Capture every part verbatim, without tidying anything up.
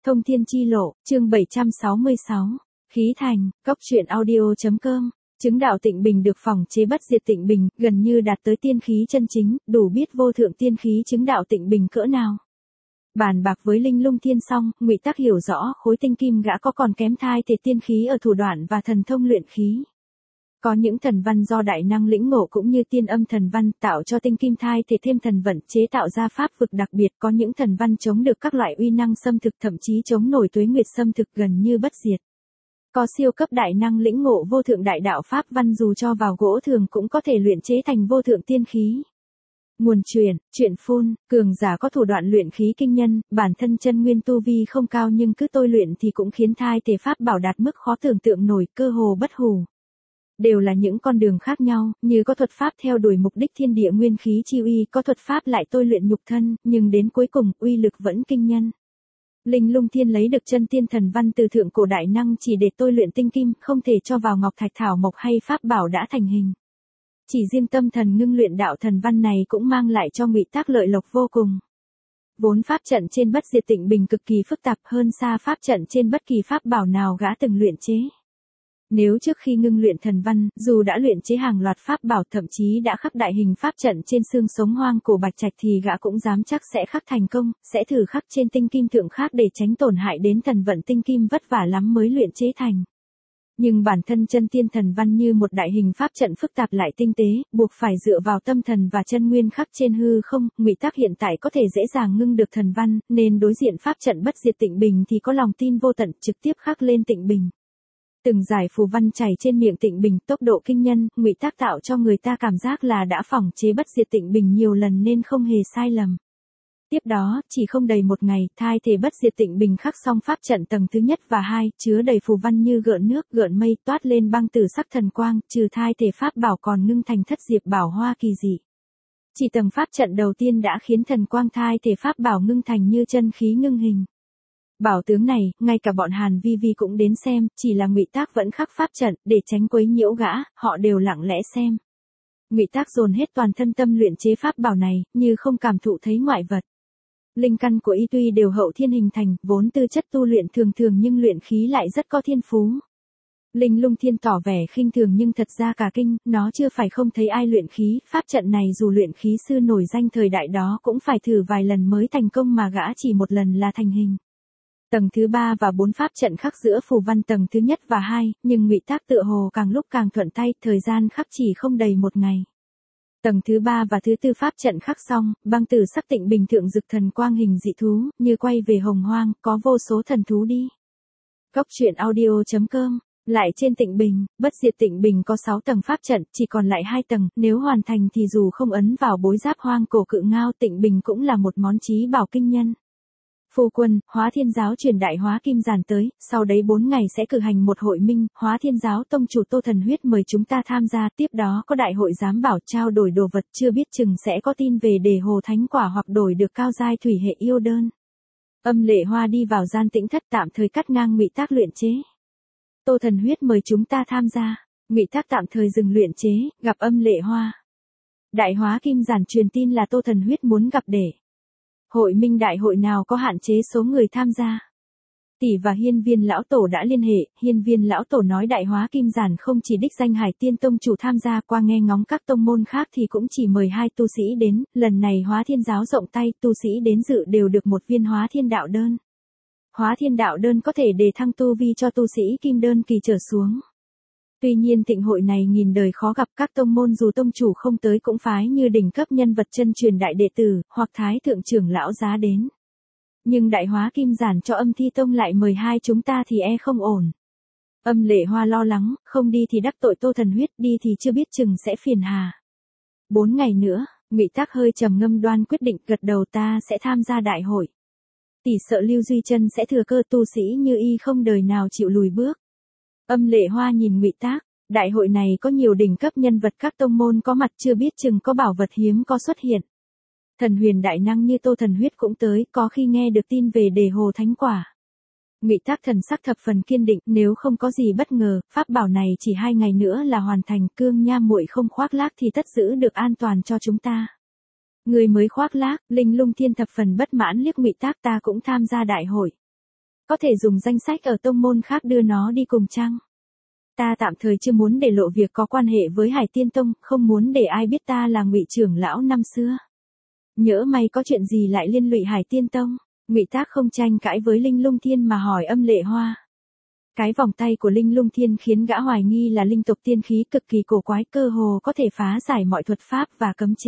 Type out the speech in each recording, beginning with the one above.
Thông thiên chi lộ, chương bảy trăm sáu mươi sáu. Khí thành, cốc truyện audio.com. Chứng đạo tịnh bình được phỏng chế bất diệt tịnh bình, gần như đạt tới tiên khí chân chính, đủ biết vô thượng tiên khí chứng đạo tịnh bình cỡ nào. Bàn bạc với Linh Lung Thiên xong, Ngụy Tắc hiểu rõ khối tinh kim gã có còn kém thai thể tiên khí ở thủ đoạn và thần thông luyện khí. Có những thần văn do đại năng lĩnh ngộ cũng như tiên âm thần văn tạo cho tinh kim thai thể thêm thần vận chế tạo ra pháp vực đặc biệt, có những thần văn chống được các loại uy năng xâm thực, thậm chí chống nổi tuế nguyệt xâm thực gần như bất diệt. Có siêu cấp đại năng lĩnh ngộ vô thượng đại đạo pháp văn dù cho vào gỗ thường cũng có thể luyện chế thành vô thượng tiên khí. Nguồn truyền, chuyện phun, cường giả có thủ đoạn luyện khí kinh nhân, bản thân chân nguyên tu vi không cao nhưng cứ tôi luyện thì cũng khiến thai thể pháp bảo đạt mức khó tưởng tượng nổi, cơ hồ bất hủ. Đều là những con đường khác nhau, như có thuật pháp theo đuổi mục đích thiên địa nguyên khí chi uy, có thuật pháp lại tôi luyện nhục thân, nhưng đến cuối cùng uy lực vẫn kinh nhân. Linh Lung Thiên lấy được chân tiên thần văn từ thượng cổ đại năng chỉ để tôi luyện tinh kim, không thể cho vào ngọc thạch thảo mộc hay pháp bảo đã thành hình. Chỉ riêng tâm thần ngưng luyện đạo thần văn này cũng mang lại cho Ngụy Tắc lợi lộc vô cùng. Vốn pháp trận trên bất diệt tịnh bình cực kỳ phức tạp hơn xa pháp trận trên bất kỳ pháp bảo nào gã từng luyện chế. Nếu trước khi ngưng luyện thần văn, dù đã luyện chế hàng loạt pháp bảo thậm chí đã khắc đại hình pháp trận trên xương sống hoang cổ bạch trạch thì gã cũng dám chắc sẽ khắc thành công, sẽ thử khắc trên tinh kim thượng khác để tránh tổn hại đến thần vận tinh kim vất vả lắm mới luyện chế thành. Nhưng bản thân chân tiên thần văn như một đại hình pháp trận phức tạp lại tinh tế, buộc phải dựa vào tâm thần và chân nguyên khắc trên hư không. Ngụy Tắc hiện tại có thể dễ dàng ngưng được thần văn, nên đối diện pháp trận bất diệt tịnh bình thì có lòng tin vô tận, trực tiếp khắc lên tịnh bình. Từng giải phù văn chảy trên miệng tịnh bình, tốc độ kinh nhân, Ngụy Tắc tạo cho người ta cảm giác là đã phỏng chế bất diệt tịnh bình nhiều lần nên không hề sai lầm. Tiếp đó, chỉ không đầy một ngày, thai thể bất diệt tịnh bình khắc xong pháp trận tầng thứ nhất và hai, chứa đầy phù văn như gợn nước, gợn mây, toát lên băng tử sắc thần quang, trừ thai thể pháp bảo còn ngưng thành thất diệp bảo hoa kỳ dị. Chỉ tầng pháp trận đầu tiên đã khiến thần quang thai thể pháp bảo ngưng thành như chân khí ngưng hình. Bảo tướng này, ngay cả bọn Hàn Vi Vi cũng đến xem, chỉ là Ngụy Tắc vẫn khắc pháp trận, để tránh quấy nhiễu gã, họ đều lặng lẽ xem. Ngụy Tắc dồn hết toàn thân tâm luyện chế pháp bảo này, như không cảm thụ thấy ngoại vật. Linh căn của y tuy đều hậu thiên hình thành, vốn tư chất tu luyện thường thường nhưng luyện khí lại rất có thiên phú. Linh Lung Thiên tỏ vẻ khinh thường nhưng thật ra cả kinh, nó chưa phải không thấy ai luyện khí, pháp trận này dù luyện khí sư nổi danh thời đại đó cũng phải thử vài lần mới thành công mà gã chỉ một lần là thành hình. Tầng thứ ba và bốn pháp trận khắc giữa phù văn tầng thứ nhất và hai, nhưng Ngụy Tắc tựa hồ càng lúc càng thuận tay, thời gian khắc chỉ không đầy một ngày. Tầng thứ ba và thứ tư pháp trận khắc xong, băng tử sắc tịnh bình thượng rực thần quang hình dị thú, như quay về hồng hoang, có vô số thần thú đi. Cốc truyện audio.com. Lại trên tịnh bình, bất diệt tịnh bình có sáu tầng pháp trận, chỉ còn lại hai tầng, nếu hoàn thành thì dù không ấn vào bối giáp hoang cổ cự ngao, tịnh bình cũng là một món chí bảo kinh nhân. Phu quân, Hóa Thiên Giáo truyền đại Hóa Kim Giản tới, sau đấy bốn ngày sẽ cử hành một hội minh, Hóa Thiên Giáo tông chủ Tô Thần Huyết mời chúng ta tham gia, tiếp đó có đại hội giám bảo trao đổi đồ vật, chưa biết chừng sẽ có tin về đề hồ thánh quả hoặc đổi được cao giai thủy hệ yêu đơn. Âm Lệ Hoa đi vào gian tĩnh thất tạm thời cắt ngang Ngụy Tắc luyện chế. Tô Thần Huyết mời chúng ta tham gia, Ngụy Tắc tạm thời dừng luyện chế, gặp Âm Lệ Hoa. Đại Hóa Kim Giản truyền tin là Tô Thần Huyết muốn gặp để. Hội minh đại hội nào có hạn chế số người tham gia. Tỷ và Hiên Viên lão tổ đã liên hệ, Hiên Viên lão tổ nói đại Hóa Kim Giản không chỉ đích danh Hải Tiên tông chủ tham gia, qua nghe ngóng các tông môn khác thì cũng chỉ mời hai tu sĩ đến, lần này Hóa Thiên Giáo rộng tay, tu sĩ đến dự đều được một viên Hóa Thiên đạo đơn. Hóa Thiên đạo đơn có thể đề thăng tu vi cho tu sĩ kim đơn kỳ trở xuống. Tuy nhiên tịnh hội này nghìn đời khó gặp, các tông môn dù tông chủ không tới cũng phái như đỉnh cấp nhân vật chân truyền đại đệ tử, hoặc thái thượng trưởng lão giá đến. Nhưng đại Hóa Kim Giản cho Âm Thi tông lại mời hai chúng ta thì e không ổn. Âm Lệ Hoa lo lắng, không đi thì đắc tội Tô Thần Huyết, đi thì chưa biết chừng sẽ phiền hà. Bốn ngày nữa, Ngụy Tắc hơi trầm ngâm đoan quyết định, gật đầu, ta sẽ tham gia đại hội. Tỷ sợ Lưu Duy Chân sẽ thừa cơ, tu sĩ như y không đời nào chịu lùi bước. Âm Lệ Hoa nhìn Ngụy Tắc, đại hội này có nhiều đỉnh cấp nhân vật các tông môn có mặt, chưa biết chừng có bảo vật hiếm có xuất hiện. Thần huyền đại năng như Tô Thần Huyết cũng tới, có khi nghe được tin về đề hồ thánh quả. Ngụy Tắc thần sắc thập phần kiên định, nếu không có gì bất ngờ, pháp bảo này chỉ hai ngày nữa là hoàn thành, Cương Nha muội không khoác lác thì tất giữ được an toàn cho chúng ta. Người mới khoác lác, Linh Lung Thiên thập phần bất mãn liếc Ngụy Tắc, ta cũng tham gia đại hội. Có thể dùng danh sách ở tông môn khác đưa nó đi cùng chăng? Ta tạm thời chưa muốn để lộ việc có quan hệ với Hải Tiên Tông, không muốn để ai biết ta là Ngụy trưởng lão năm xưa. Nhỡ may có chuyện gì lại liên lụy Hải Tiên Tông. Ngụy Tác không tranh cãi với Linh Lung Thiên mà hỏi Âm Lệ Hoa. Cái vòng tay của Linh Lung Thiên khiến gã hoài nghi là linh tộc tiên khí cực kỳ cổ quái, cơ hồ có thể phá giải mọi thuật pháp và cấm chế.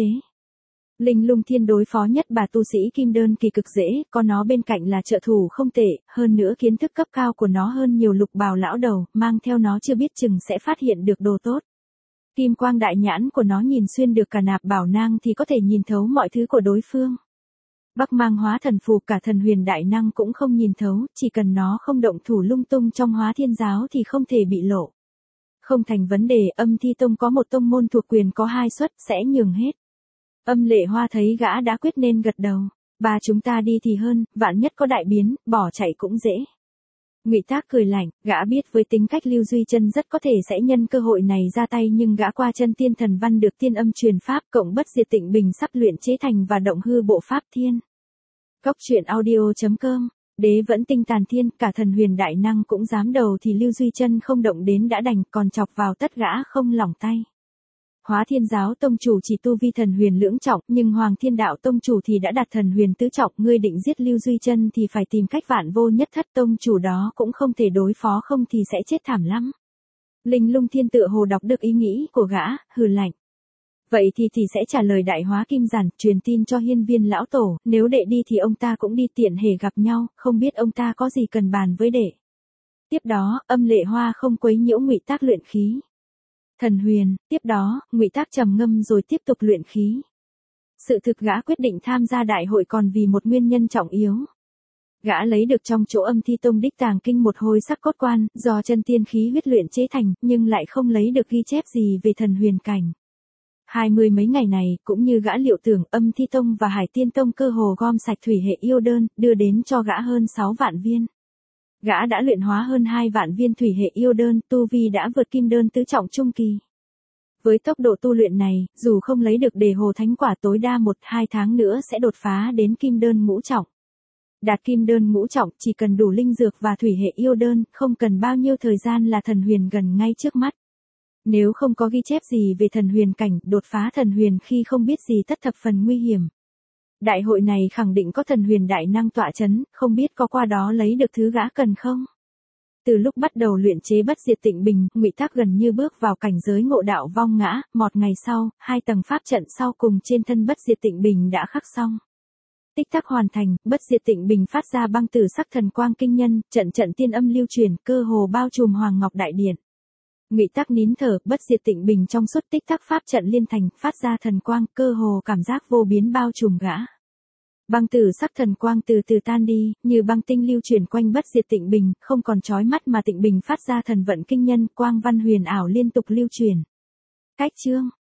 Linh Lung Thiên đối phó nhất bà tu sĩ kim đơn kỳ cực dễ, có nó bên cạnh là trợ thủ không tệ, hơn nữa kiến thức cấp cao của nó hơn nhiều lục bào lão đầu, mang theo nó chưa biết chừng sẽ phát hiện được đồ tốt. Kim quang đại nhãn của nó nhìn xuyên được cả nạp bảo nang thì có thể nhìn thấu mọi thứ của đối phương. Bắc mang hóa thần phù cả thần huyền đại năng cũng không nhìn thấu, chỉ cần nó không động thủ lung tung trong hóa thiên giáo thì không thể bị lộ. Không thành vấn đề, Âm Thi Tông có một tông môn thuộc quyền có hai suất, sẽ nhường hết. Âm Lệ Hoa thấy gã đã quyết nên gật đầu. Ba chúng ta đi thì hơn, vạn nhất có đại biến, bỏ chạy cũng dễ. Ngụy Tác cười lạnh, gã biết với tính cách Lưu Duy Chân rất có thể sẽ nhân cơ hội này ra tay, nhưng gã qua chân tiên thần văn được tiên âm truyền pháp cộng bất diệt tịnh bình sắp luyện chế thành và động hư bộ pháp thiên. Cốc truyện audio chấm com. Đế vẫn tinh tàn thiên, cả thần huyền đại năng cũng dám đầu thì Lưu Duy Chân không động đến đã đành, còn chọc vào tất gã không lỏng tay. Hóa Thiên giáo tông chủ chỉ tu vi thần huyền lưỡng trọng, nhưng Hoàng Thiên đạo tông chủ thì đã đạt thần huyền tứ trọng, ngươi định giết Lưu Duy Chân thì phải tìm cách vạn vô nhất thất, tông chủ đó cũng không thể đối phó, không thì sẽ chết thảm lắm. Linh Lung Thiên tựa hồ đọc được ý nghĩ của gã, hừ lạnh. Vậy thì thì sẽ trả lời Đại Hóa Kim Giản, truyền tin cho Hiên Viên lão tổ, nếu đệ đi thì ông ta cũng đi, tiện hề gặp nhau, không biết ông ta có gì cần bàn với đệ. Tiếp đó, Âm Lệ Hoa không quấy nhiễu Ngụy Tác luyện khí. Thần huyền, tiếp đó, Ngụy Tác trầm ngâm rồi tiếp tục luyện khí. Sự thực gã quyết định tham gia đại hội còn vì một nguyên nhân trọng yếu. Gã lấy được trong chỗ Âm Thi Tông đích tàng kinh một hồi sắc cốt quan, do chân tiên khí huyết luyện chế thành, nhưng lại không lấy được ghi chép gì về thần huyền cảnh. Hai mươi mấy ngày này, cũng như gã liệu tưởng, Âm Thi Tông và Hải Tiên Tông cơ hồ gom sạch thủy hệ yêu đơn, đưa đến cho gã hơn sáu vạn viên. Gã đã luyện hóa hơn hai vạn viên thủy hệ yêu đơn, tu vi đã vượt kim đơn tứ trọng trung kỳ. Với tốc độ tu luyện này, dù không lấy được đề hồ thánh quả tối đa một hai tháng nữa sẽ đột phá đến kim đơn ngũ trọng. Đạt kim đơn ngũ trọng chỉ cần đủ linh dược và thủy hệ yêu đơn, không cần bao nhiêu thời gian là thần huyền gần ngay trước mắt. Nếu không có ghi chép gì về thần huyền cảnh, đột phá thần huyền khi không biết gì tất thập phần nguy hiểm. Đại hội này khẳng định có thần huyền đại năng tọa chấn, không biết có qua đó lấy được thứ gã cần không? Từ lúc bắt đầu luyện chế bất diệt tịnh bình, Ngụy Tác gần như bước vào cảnh giới ngộ đạo vong ngã, một ngày sau, hai tầng pháp trận sau cùng trên thân bất diệt tịnh bình đã khắc xong. Tích tắc hoàn thành, bất diệt tịnh bình phát ra băng tử sắc thần quang kinh nhân, trận trận tiên âm lưu truyền, cơ hồ bao trùm Hoàng Ngọc Đại Điện. Ngụy Tác nín thở, bất diệt tịnh bình trong suốt tích tắc pháp trận liên thành, phát ra thần quang, cơ hồ cảm giác vô biến bao trùm gã. Băng tử sắc thần quang từ từ tan đi, như băng tinh lưu chuyển quanh bất diệt tịnh bình, không còn chói mắt mà tịnh bình phát ra thần vận kinh nhân, quang văn huyền ảo liên tục lưu truyền. Cách chương